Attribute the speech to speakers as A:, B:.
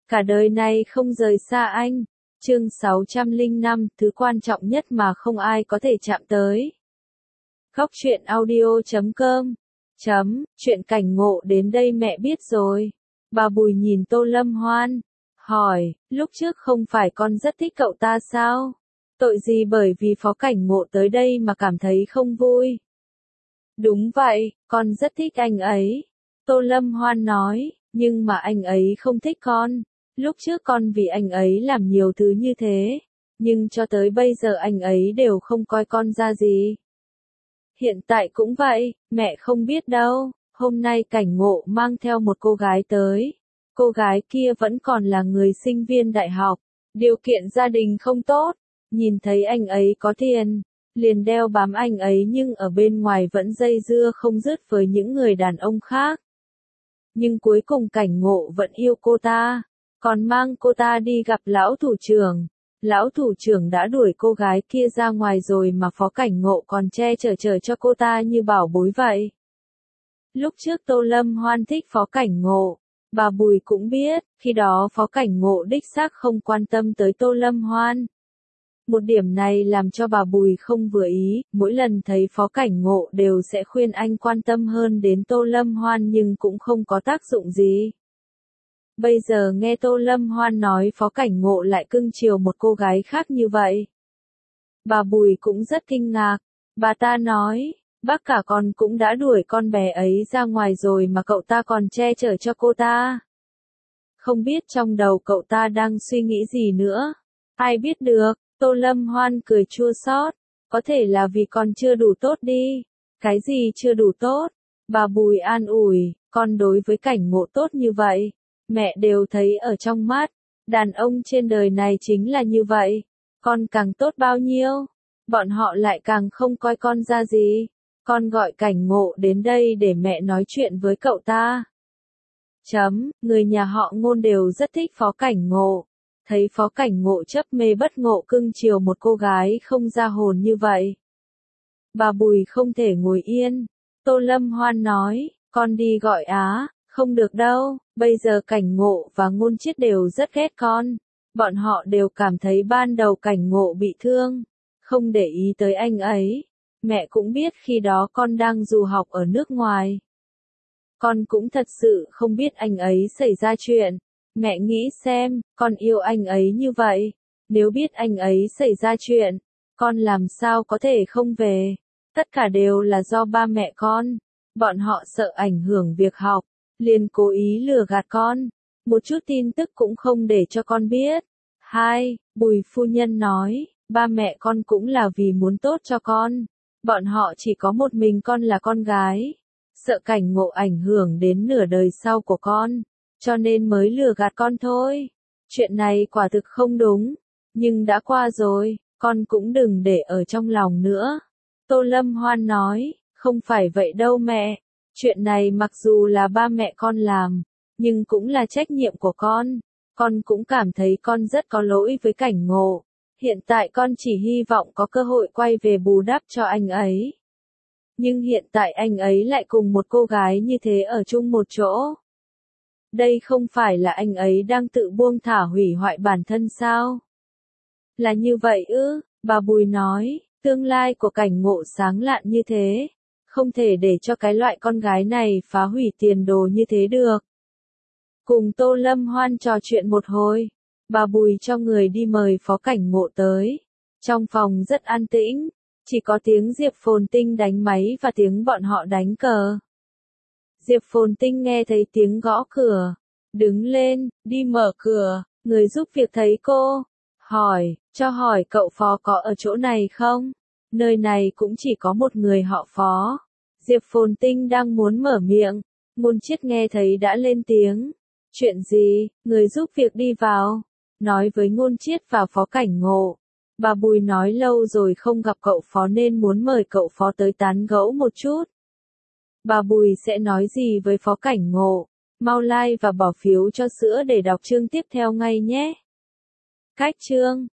A: cả đời này không rời xa anh. Chương 605, thứ quan trọng nhất mà không ai có thể chạm tới. Góc truyện audio.com Chuyện cảnh ngộ đến đây mẹ biết rồi. Bà Bùi nhìn Tô Lâm Hoan, hỏi, lúc trước không phải con rất thích cậu ta sao? Tội gì bởi vì Phó Cảnh Ngộ tới đây mà cảm thấy không vui? Đúng vậy, con rất thích anh ấy. Tô Lâm Hoan nói, nhưng mà anh ấy không thích con. Lúc trước con vì anh ấy làm nhiều thứ như thế, nhưng cho tới bây giờ anh ấy đều không coi con ra gì. Hiện tại cũng vậy, mẹ không biết đâu, hôm nay Cảnh Ngộ mang theo một cô gái tới. Cô gái kia vẫn còn là người sinh viên đại học, điều kiện gia đình không tốt, nhìn thấy anh ấy có tiền, liền đeo bám anh ấy nhưng ở bên ngoài vẫn dây dưa không dứt với những người đàn ông khác. Nhưng cuối cùng Cảnh Ngộ vẫn yêu cô ta, còn mang cô ta đi gặp lão thủ trưởng. Lão thủ trưởng đã đuổi cô gái kia ra ngoài rồi mà Phó Cảnh Ngộ còn che chở cho cô ta như bảo bối vậy. Lúc trước Tô Lâm Hoan thích Phó Cảnh Ngộ, bà Bùi cũng biết, khi đó Phó Cảnh Ngộ đích xác không quan tâm tới Tô Lâm Hoan. Một điểm này làm cho bà Bùi không vừa ý, mỗi lần thấy Phó Cảnh Ngộ đều sẽ khuyên anh quan tâm hơn đến Tô Lâm Hoan nhưng cũng không có tác dụng gì. Bây giờ nghe Tô Lâm Hoan nói Phó Cảnh Ngộ lại cưng chiều một cô gái khác như vậy. Bà Bùi cũng rất kinh ngạc, bà ta nói, bác cả con cũng đã đuổi con bé ấy ra ngoài rồi mà cậu ta còn che chở cho cô ta. Không biết trong đầu cậu ta đang suy nghĩ gì nữa, ai biết được. Tô Lâm Hoan cười chua xót, có thể là vì con chưa đủ tốt đi. Cái gì chưa đủ tốt? Bà Bùi an ủi, con đối với Cảnh Ngộ tốt như vậy, mẹ đều thấy ở trong mắt, đàn ông trên đời này chính là như vậy, con càng tốt bao nhiêu, bọn họ lại càng không coi con ra gì. Con gọi Cảnh Ngộ đến đây để mẹ nói chuyện với cậu ta. Người nhà họ Ngôn đều rất thích Phó Cảnh Ngộ. Thấy Phó Cảnh Ngộ chấp mê bất ngộ cưng chiều một cô gái không ra hồn như vậy. Bà Bùi không thể ngồi yên. Tô Lâm Hoan nói, con đi gọi Á, không được đâu, bây giờ Cảnh Ngộ và Ngôn Chiết đều rất ghét con. Bọn họ đều cảm thấy ban đầu Cảnh Ngộ bị thương, không để ý tới anh ấy. Mẹ cũng biết khi đó con đang du học ở nước ngoài. Con cũng thật sự không biết anh ấy xảy ra chuyện. Mẹ nghĩ xem, con yêu anh ấy như vậy, nếu biết anh ấy xảy ra chuyện, con làm sao có thể không về. Tất cả đều là do ba mẹ con, bọn họ sợ ảnh hưởng việc học, liền cố ý lừa gạt con, một chút tin tức cũng không để cho con biết. Bùi phu nhân nói, ba mẹ con cũng là vì muốn tốt cho con, bọn họ chỉ có một mình con là con gái, sợ Cảnh Ngộ ảnh hưởng đến nửa đời sau của con. Cho nên mới lừa gạt con thôi. Chuyện này quả thực không đúng, nhưng đã qua rồi, con cũng đừng để ở trong lòng nữa. Tô Lâm Hoan nói, không phải vậy đâu mẹ, chuyện này mặc dù là ba mẹ con làm, nhưng cũng là trách nhiệm của con cũng cảm thấy con rất có lỗi với Cảnh Ngộ. Hiện tại con chỉ hy vọng có cơ hội quay về bù đắp cho anh ấy. Nhưng hiện tại anh ấy lại cùng một cô gái như thế ở chung một chỗ. Đây không phải là anh ấy đang tự buông thả hủy hoại bản thân sao? Là như vậy ư? Bà Bùi nói, tương lai của Cảnh Ngộ sáng lạn như thế, không thể để cho cái loại con gái này phá hủy tiền đồ như thế được. Cùng Tô Lâm Hoan trò chuyện một hồi, bà Bùi cho người đi mời Phó Cảnh Ngộ tới. Trong phòng rất an tĩnh, chỉ có tiếng Diệp Phồn Tinh đánh máy và tiếng bọn họ đánh cờ. Diệp Phồn Tinh nghe thấy tiếng gõ cửa, đứng lên, đi mở cửa, người giúp việc thấy cô, hỏi cậu Phó có ở chỗ này không? Nơi này cũng chỉ có một người họ Phó. Diệp Phồn Tinh đang muốn mở miệng, Ngôn Chiết nghe thấy đã lên tiếng. Chuyện gì? Người giúp việc đi vào, nói với Ngôn Chiết và Phó Cảnh Ngộ. Bà Bùi nói lâu rồi không gặp cậu Phó nên muốn mời cậu Phó tới tán gẫu một chút. Bà Bùi sẽ nói gì với Phó Cảnh Ngộ? Mau like và bỏ phiếu cho sữa để đọc chương tiếp theo ngay nhé. Cách chương